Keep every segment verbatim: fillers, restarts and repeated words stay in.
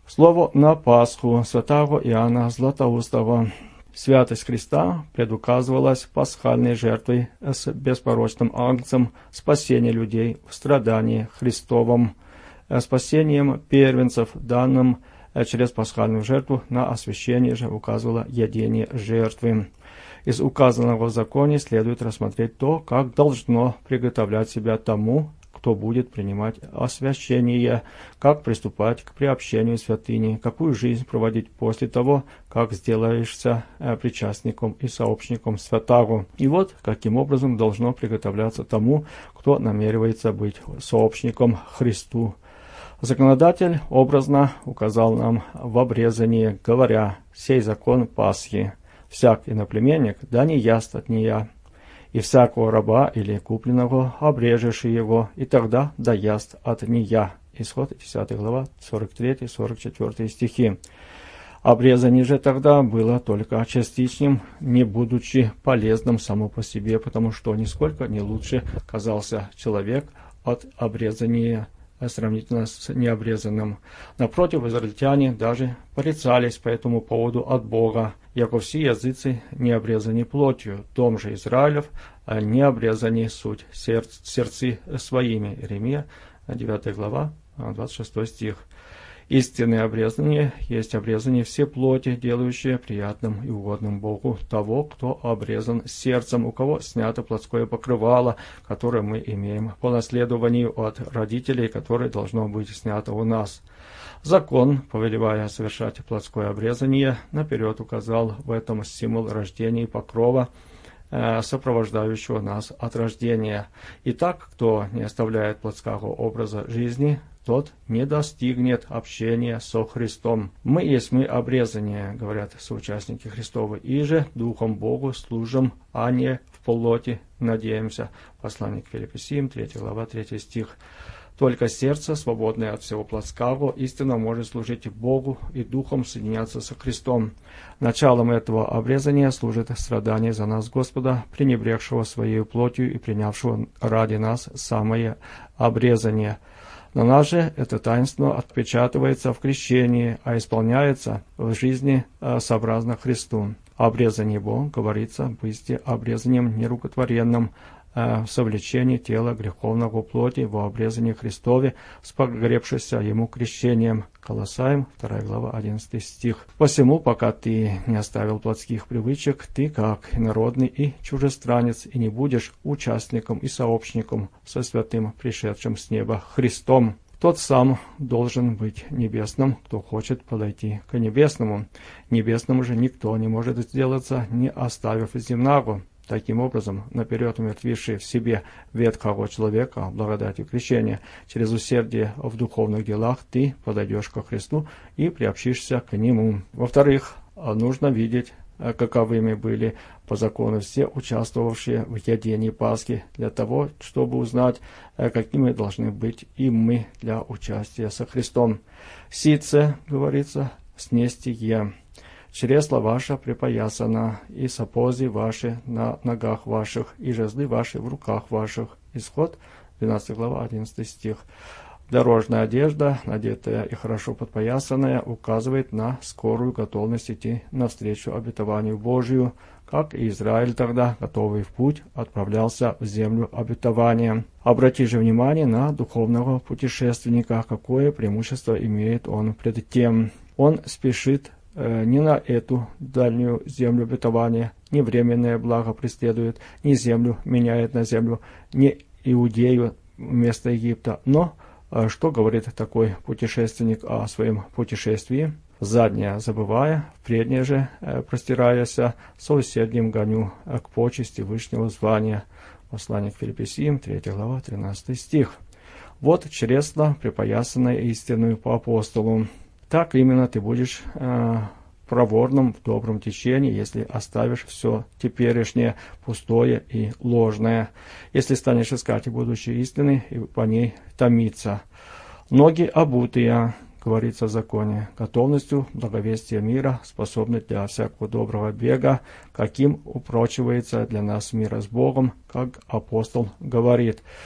Слово на Пасху святого Иоанна Златоустого. Святость Христа предуказывалась пасхальной жертвой с беспорочным агнцем, спасение людей в страдании Христовом, спасением первенцев, данным через пасхальную жертву. На освящение же указывало едение жертвы. Из указанного в законе следует рассмотреть то, как должно приготовлять себя тому, кто будет принимать освящение, как приступать к приобщению святыни, какую жизнь проводить после того, как сделаешься причастником и сообщником святаго. И вот каким образом должно приготовляться тому, кто намеревается быть сообщником Христу. Законодатель образно указал нам в обрезании, говоря: «Сей закон Пасхи, всяк иноплеменник да не яст от нея, и всякого раба или купленного обрежешь его, и тогда да яст от нея». Исход десятая глава, сорок третий сорок четвёртый стихи. Обрезание же тогда было только частичным, не будучи полезным само по себе, потому что нисколько не лучше казался человек от обрезания сравнительно с необрезанным. Напротив, израильтяне даже порицались по этому поводу от Бога, яко все языцы не обрезаны плотью, дом же Израилев не обрезаны суть сердц, сердцы своими. Иеремия, девятая глава, двадцать шестой стих. Истинное обрезание есть обрезание все плоти, делающее приятным и угодным Богу того, кто обрезан сердцем, у кого снято плотское покрывало, которое мы имеем по наследованию от родителей, которое должно быть снято у нас. Закон, повелевая совершать плотское обрезание, наперед указал в этом символ рождения и покрова, сопровождающего нас от рождения. Итак, кто не оставляет плотского образа жизни, тот не достигнет общения со Христом. Мы есть мы обрезание, говорят соучастники Христовы, и же Духом Богу служим, а не в плоти надеемся. Послание к Филиппийцам, третья глава, третий стих. Только сердце, свободное от всего плотского, истинно может служить Богу и Духом соединяться со Христом. Началом этого обрезания служит страдание за нас Господа, пренебрегшего своей плотью и принявшего ради нас самое обрезание. На нас же это таинство отпечатывается в крещении, а исполняется в жизни сообразно Христу. Обрезание Бога, говорится, быть обрезанием нерукотворенным, в совлечении тела греховного плоти во обрезании Христове, спогребшийся ему крещением. Колоссаям, вторая глава, одиннадцатый стих. «Посему, пока ты не оставил плотских привычек, ты, как инородный и чужестранец, и не будешь участником и сообщником со святым, пришедшим с неба Христом. Тот сам должен быть небесным, кто хочет подойти к небесному. Небесному же никто не может сделаться, не оставив земного». Таким образом, наперед умертвивший в себе ветхого человека благодатью крещения, через усердие в духовных делах ты подойдешь ко Христу и приобщишься к Нему. Во-вторых, нужно видеть, каковыми были по закону все участвовавшие в едении Пасхи, для того, чтобы узнать, какими должны быть и мы для участия со Христом. «Сице, — говорится, — снести е. Чресло ваше припоясано, и сапози ваши на ногах ваших, и жезлы ваши в руках ваших». Исход, двенадцатая глава, одиннадцатый стих. Дорожная одежда, надетая и хорошо подпоясанная, указывает на скорую готовность идти навстречу обетованию Божию, как и Израиль тогда, готовый в путь, отправлялся в землю обетования. Обрати же внимание на духовного путешественника, какое преимущество имеет он пред тем. Он спешит не на эту дальнюю землю обетования, не временное благо преследует, не землю меняет на землю, не Иудею вместо Египта. Но что говорит такой путешественник о своем путешествии? «Заднее забывая, преднее же простираясь, со усердием гоню к почести вышнего звания». Послание к Филиппийцам, третья глава, тринадцатый стих. Вот чресло, припоясанное истинную по апостолу. Так именно ты будешь э, проворным в добром течении, если оставишь все теперешнее пустое и ложное, если станешь искать будущей истины и по ней томиться. Ноги обутые, говорится в законе, готовностью благовестия мира способны для всякого доброго бега, каким упрочивается для нас мира с Богом, как апостол говорит.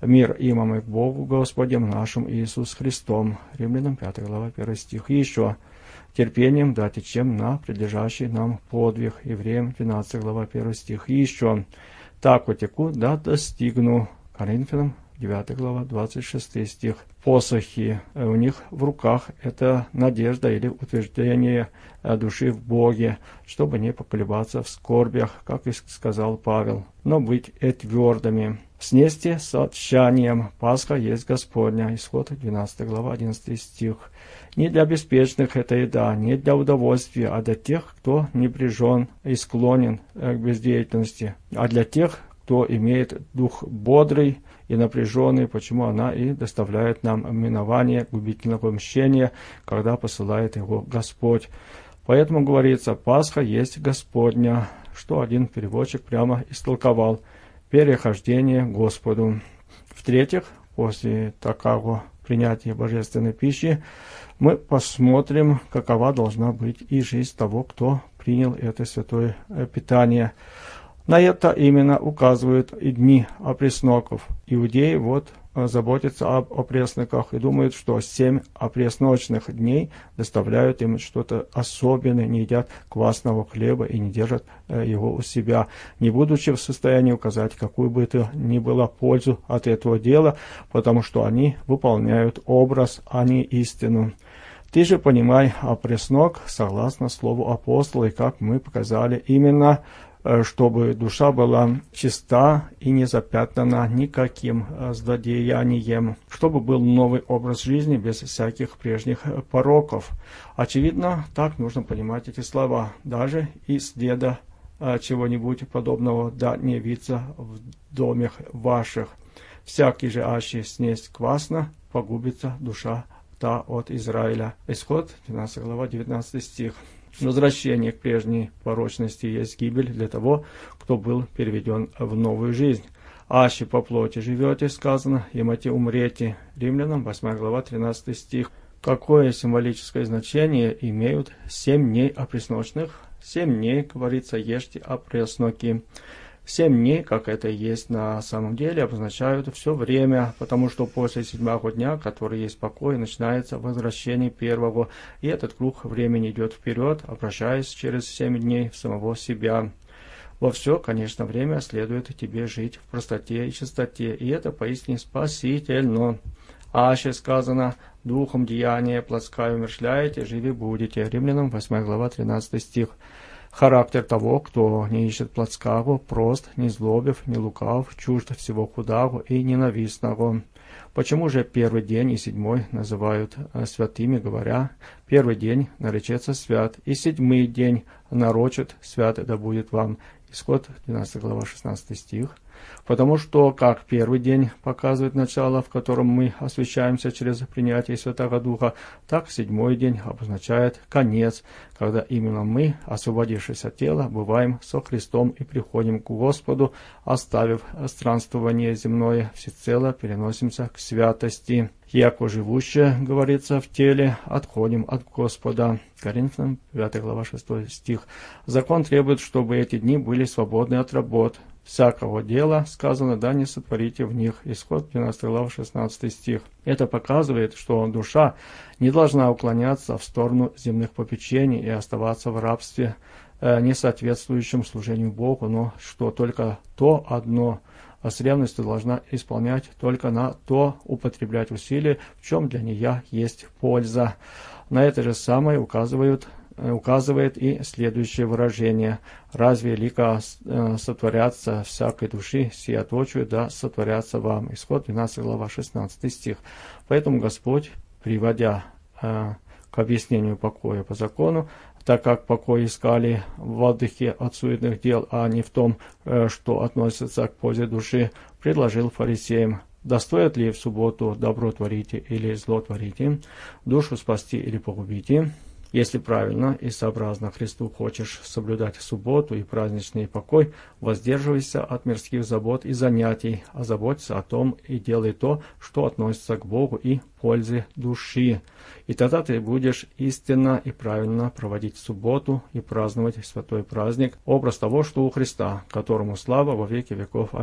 Мир имам и к Богу Господем нашим Иисус Христом. Римлянам пятая глава, первый стих. И еще терпением да течем на предлежащий нам подвиг. Евреям двенадцатая глава, первый стих. И еще так утеку да достигну. Коринфянам девятая глава, двадцать шестой стих. Посохи у них в руках — это надежда или утверждение души в Боге, чтобы не поколебаться в скорбях, как и сказал Павел, но быть и твердыми. Снести с отчаянием. Пасха есть Господня. Исход двенадцатая глава, одиннадцатый стих. Не для беспечных это еда, не для удовольствия, а для тех, кто небрежен и склонен к бездеятельности, а для тех, кто имеет дух бодрый и напряженный, почему она и доставляет нам минование губительного мщения, когда посылает его Господь. Поэтому говорится, Пасха есть Господня, что один переводчик прямо истолковал: перехождение Господу. В-третьих, после такого принятия божественной пищи, мы посмотрим, какова должна быть и жизнь того, кто принял это святое питание. На это именно указывают и дни опресноков. Иудеи вот заботятся об опресноках и думают, что семь опресночных дней доставляют им что-то особенное, не едят квасного хлеба и не держат его у себя, не будучи в состоянии указать какую бы то ни было пользу от этого дела, потому что они выполняют образ, а не истину. Ты же понимай опреснок согласно слову апостола, и как мы показали, именно чтобы душа была чиста и не запятнана никаким злодеянием, чтобы был новый образ жизни без всяких прежних пороков. Очевидно, так нужно понимать эти слова. Даже и следа чего-нибудь подобного да не явится в домах ваших. Всякий же аще снесть квасно, погубится душа та от Израиля. Исход двенадцатая глава, девятнадцатый стих. Возвращение к прежней порочности есть гибель для того, кто был переведен в новую жизнь. «Аще по плоти живете», сказано, «емате умрете». Римлянам восьмая глава, тринадцатый стих. Какое символическое значение имеют семь дней опресночных? Семь дней, говорится, ешьте опресноки. Семь дней, как это и есть на самом деле, обозначают все время, потому что после седьмого дня, который есть покой, начинается возвращение первого, и этот круг времени идет вперед, обращаясь через семь дней в самого себя. Во все, конечно, время следует тебе жить в простоте и чистоте, и это поистине спасительно. Аще сказано, духом деяния плотская умершляете, живи будете. Римлянам восьмая глава, тринадцатый стих. Характер того, кто не ищет плотского, прост, не злобив, не лукав, чужд всего худого и ненавистного. Почему же первый день и седьмой называют святыми, говоря, первый день наречется свят, и седьмой день нарочит свят да будет вам. Исход двенадцатая глава, шестнадцатый стих. Потому что, как первый день показывает начало, в котором мы освящаемся через принятие Святого Духа, так седьмой день обозначает конец, когда именно мы, освободившись от тела, бываем со Христом и приходим к Господу, оставив странствование земное, всецело переносимся к святости. Яко живущее, говорится, в теле, отходим от Господа. Коринфянам пятая глава, шестой стих. Закон требует, чтобы эти дни были свободны от работ. Всякого дела, сказано, да не сотворите в них. Исход двенадцатая глава, шестнадцатый стих. Это показывает, что душа не должна уклоняться в сторону земных попечений и оставаться в рабстве, э, не соответствующем служению Богу, но что только то одно, а с ревностью должна исполнять только на то, употреблять усилия, в чем для нее есть польза. На это же самое указывают указывает и следующее выражение. «Разве лика сотворятся всякой души, сия точью, да сотворятся вам». Исход двенадцатая глава, шестнадцатый стих. Поэтому Господь, приводя э, к объяснению покоя по закону, так как покой искали в отдыхе от суетных дел, а не в том, э, что относится к пользе души, предложил фарисеям: «Да стоит ли в субботу добро творите или зло творите, душу спасти или погубите? Если правильно и сообразно Христу хочешь соблюдать субботу и праздничный покой, воздерживайся от мирских забот и занятий, а заботься о том и делай то, что относится к Богу и пользе души. И тогда ты будешь истинно и правильно проводить субботу и праздновать святой праздник, образ того, что у Христа, которому слава во веки веков. Аминь».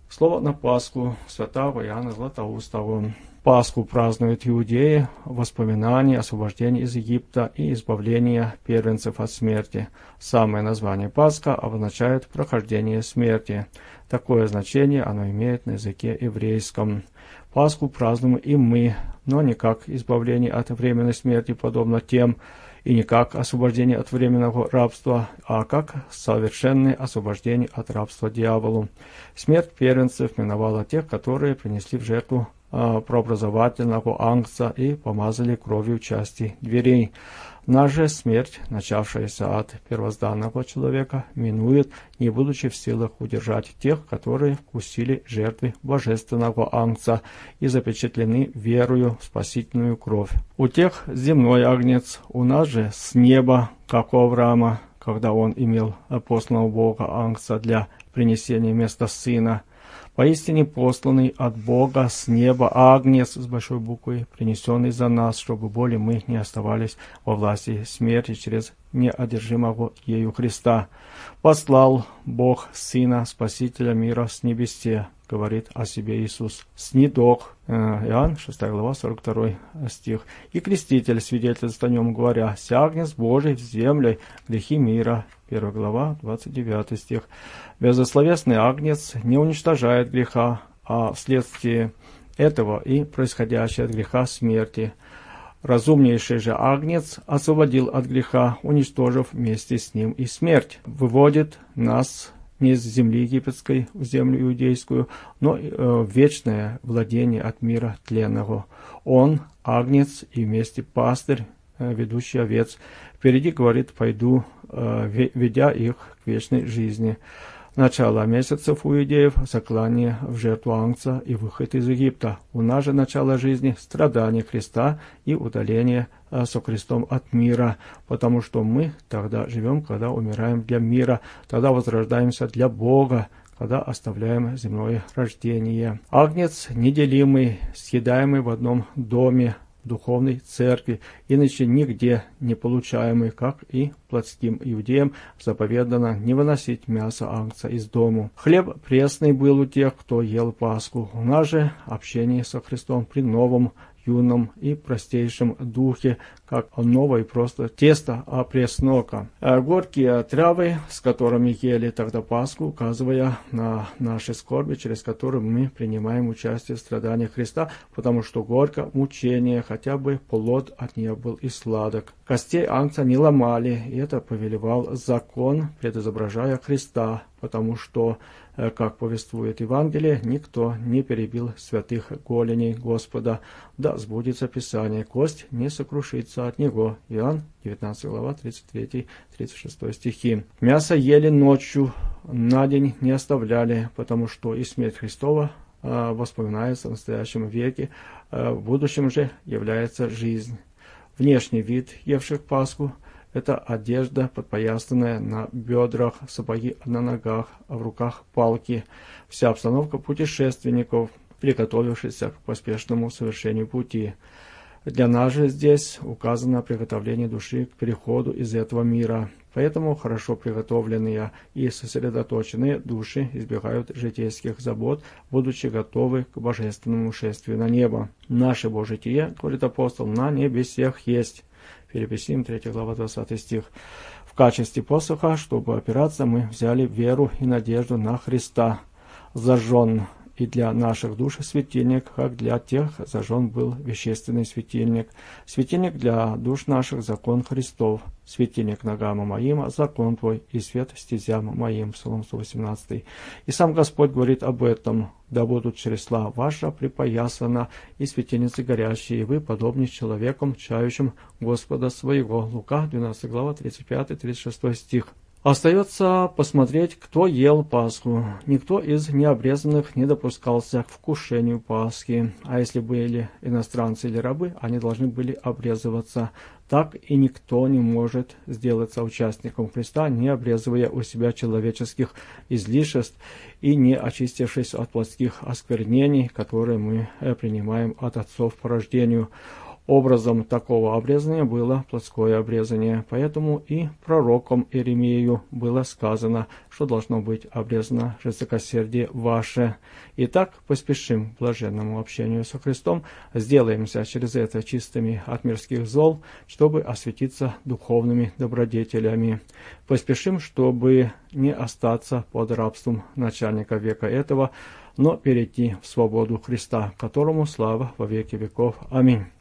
Слово на Пасху святого Иоанна Златоустого. Пасху празднуют иудеи в воспоминании освобождения из Египта и избавления первенцев от смерти. Самое название Пасха обозначает прохождение смерти. Такое значение оно имеет на языке еврейском. Пасху празднуем и мы, но не как избавление от временной смерти, подобно тем, и не как освобождение от временного рабства, а как совершенное освобождение от рабства дьяволу. Смерть первенцев миновала тех, которые принесли в жертву э, прообразовательного ангца и помазали кровью части дверей. Наша же смерть, начавшаяся от первозданного человека, минует, не будучи в силах удержать тех, которые вкусили жертвы божественного ангца и запечатлены верою в спасительную кровь. У тех земной агнец, у нас же с неба, как у Авраама, когда он имел посланного Бога ангца для принесения вместо сына. Поистине посланный от Бога с неба агнец с большой буквы, принесенный за нас, чтобы более мы не оставались во власти смерти через неодержимого ею Христа. Послал Бог Сына, Спасителя мира с небесе, говорит о себе Иисус. Снидох, Иоанн, шестая глава, сорок второй стих. И креститель свидетельствует о нем, говоря: «Сягнец Божий в землю, грехи мира». первая глава, двадцать девятый стих. Безословесный агнец не уничтожает греха, а вследствие этого и происходящей от греха смерти. Разумнейший же агнец освободил от греха, уничтожив вместе с ним и смерть. Выводит нас не из земли египетской в землю иудейскую, но в вечное владение от мира тленного. Он агнец и вместе пастырь, ведущий овец. Впереди, говорит, пойду, ведя их к вечной жизни. Начало месяцев у иудеев – заклание в жертву ангца и выход из Египта. У нас же начало жизни – страдание Христа и удаление со Христом от мира, потому что мы тогда живем, когда умираем для мира, тогда возрождаемся для Бога, когда оставляем земное рождение. Агнец неделимый, съедаемый в одном доме, духовной церкви, иначе нигде не получаемый, как и плотским иудеям заповедано не выносить мясо агнца из дому. Хлеб пресный был у тех, кто ел Пасху. У нас же общение со Христом при новом, юном и простейшем духе, как новое просто тесто преснока. Горькие травы, с которыми ели тогда Пасху, указывая на наши скорби, через которые мы принимаем участие в страданиях Христа, потому что горько мучение, хотя бы плод от нее был и сладок. Костей агнца не ломали, и это повелевал закон, предизображая Христа, потому что, как повествует Евангелие, никто не перебил святых голеней Господа. Да сбудется Писание, кость не сокрушится от него. Иоанн, девятнадцатая глава, тридцать третий тридцать шестой стихи. Мясо ели ночью, на день не оставляли, потому что и смерть Христова э, воспоминается в настоящем веке, э, в будущем же является жизнь. Внешний вид евших Пасху – это одежда, подпоясанная на бедрах, сапоги на ногах, а в руках палки. Вся обстановка путешественников, приготовившихся к поспешному совершению пути. Для нас же здесь указано приготовление души к переходу из этого мира. Поэтому хорошо приготовленные и сосредоточенные души избегают житейских забот, будучи готовы к божественному шествию на небо. Наше божитие, говорит апостол, на небесех есть. Филиппийцам третья глава, двадцатый стих. В качестве посоха, чтобы опираться, мы взяли веру и надежду на Христа. Зажжен и для наших душ светильник, как для тех зажжен был вещественный светильник. Светильник для душ наших — закон Христов. Светильник ногам моим — закон твой, и свет стезям моим. Псалом сто восемнадцатый. И сам Господь говорит об этом. Да будут чресла ваша припоясана, и светильницы горящие, и вы подобны человеком, чающим Господа своего. Лука, двенадцатая глава, тридцать пятый тридцать шестой стих. Остается посмотреть, кто ел Пасху. Никто из необрезанных не допускался к вкушению Пасхи. А если были иностранцы или рабы, они должны были обрезываться. Так и никто не может сделаться участником Христа, не обрезывая у себя человеческих излишеств и не очистившись от плотских осквернений, которые мы принимаем от отцов по рождению. Образом такого обрезания было плотское обрезание, поэтому и пророком Иеремию было сказано, что должно быть обрезано жестокосердие ваше. Итак, поспешим к блаженному общению со Христом, сделаемся через это чистыми от мирских зол, чтобы осветиться духовными добродетелями. Поспешим, чтобы не остаться под рабством начальника века этого, но перейти в свободу Христа, которому слава во веки веков. Аминь.